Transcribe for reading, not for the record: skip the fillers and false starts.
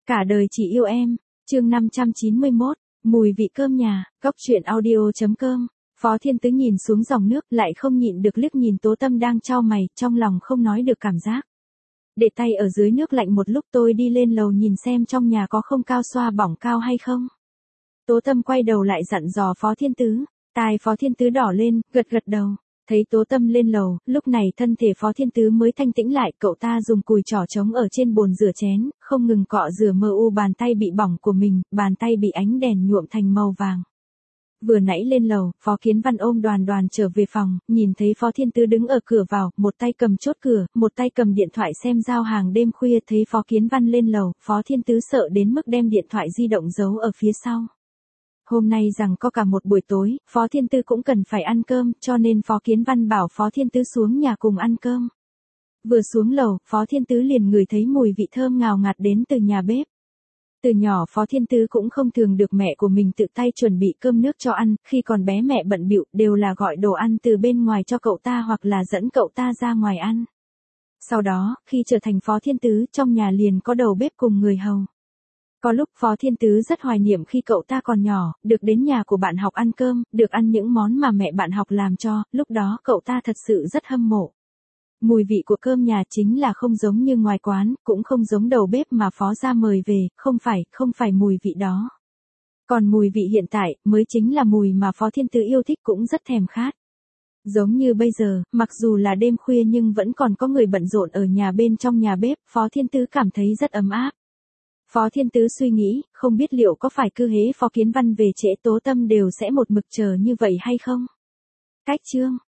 Cả đời chỉ yêu em, chương 591, mùi vị cơm nhà, góc truyện audio.com. Phó Thiên Tứ nhìn xuống dòng nước, lại không nhịn được liếc nhìn Tố Tâm đang chau mày, trong lòng không nói được cảm giác. Để tay ở dưới nước lạnh một lúc, tôi đi lên lầu nhìn xem trong nhà có không cao xoa bỏng cao hay không. Tố Tâm quay đầu lại dặn dò Phó Thiên Tứ, tai Phó Thiên Tứ đỏ lên, gật đầu. Thấy Tố Tâm lên lầu, lúc này thân thể Phó Thiên Tứ mới thanh tĩnh lại, cậu ta dùng cùi trỏ trống ở trên bồn rửa chén, không ngừng cọ rửa mờ u bàn tay bị bỏng của mình, bàn tay bị ánh đèn nhuộm thành màu vàng. Vừa nãy lên lầu, Phó Kiến Văn ôm Đoàn trở về phòng, nhìn thấy Phó Thiên Tứ đứng ở cửa vào, một tay cầm chốt cửa, một tay cầm điện thoại xem giao hàng đêm khuya. Thấy Phó Kiến Văn lên lầu, Phó Thiên Tứ sợ đến mức đem điện thoại di động giấu ở phía sau. Hôm nay rằng có cả một buổi tối, Phó Thiên Tứ cũng cần phải ăn cơm, cho nên Phó Kiến Văn bảo Phó Thiên Tứ xuống nhà cùng ăn cơm. Vừa xuống lầu, Phó Thiên Tứ liền ngửi thấy mùi vị thơm ngào ngạt đến từ nhà bếp. Từ nhỏ Phó Thiên Tứ cũng không thường được mẹ của mình tự tay chuẩn bị cơm nước cho ăn, khi còn bé mẹ bận bịu đều là gọi đồ ăn từ bên ngoài cho cậu ta hoặc là dẫn cậu ta ra ngoài ăn. Sau đó, khi trở thành Phó Thiên Tứ, trong nhà liền có đầu bếp cùng người hầu. Có lúc Phó Thiên Tứ rất hoài niệm khi cậu ta còn nhỏ, được đến nhà của bạn học ăn cơm, được ăn những món mà mẹ bạn học làm cho, lúc đó cậu ta thật sự rất hâm mộ. Mùi vị của cơm nhà chính là không giống như ngoài quán, cũng không giống đầu bếp mà Phó gia mời về, không phải mùi vị đó. Còn mùi vị hiện tại, mới chính là mùi mà Phó Thiên Tứ yêu thích cũng rất thèm khát. Giống như bây giờ, mặc dù là đêm khuya nhưng vẫn còn có người bận rộn ở nhà bên trong nhà bếp, Phó Thiên Tứ cảm thấy rất ấm áp. Phó Thiên Tứ suy nghĩ, không biết liệu có phải cứ hễ Phó Kiến Văn về trễ Tố Tâm đều sẽ một mực chờ như vậy hay không? Cách chương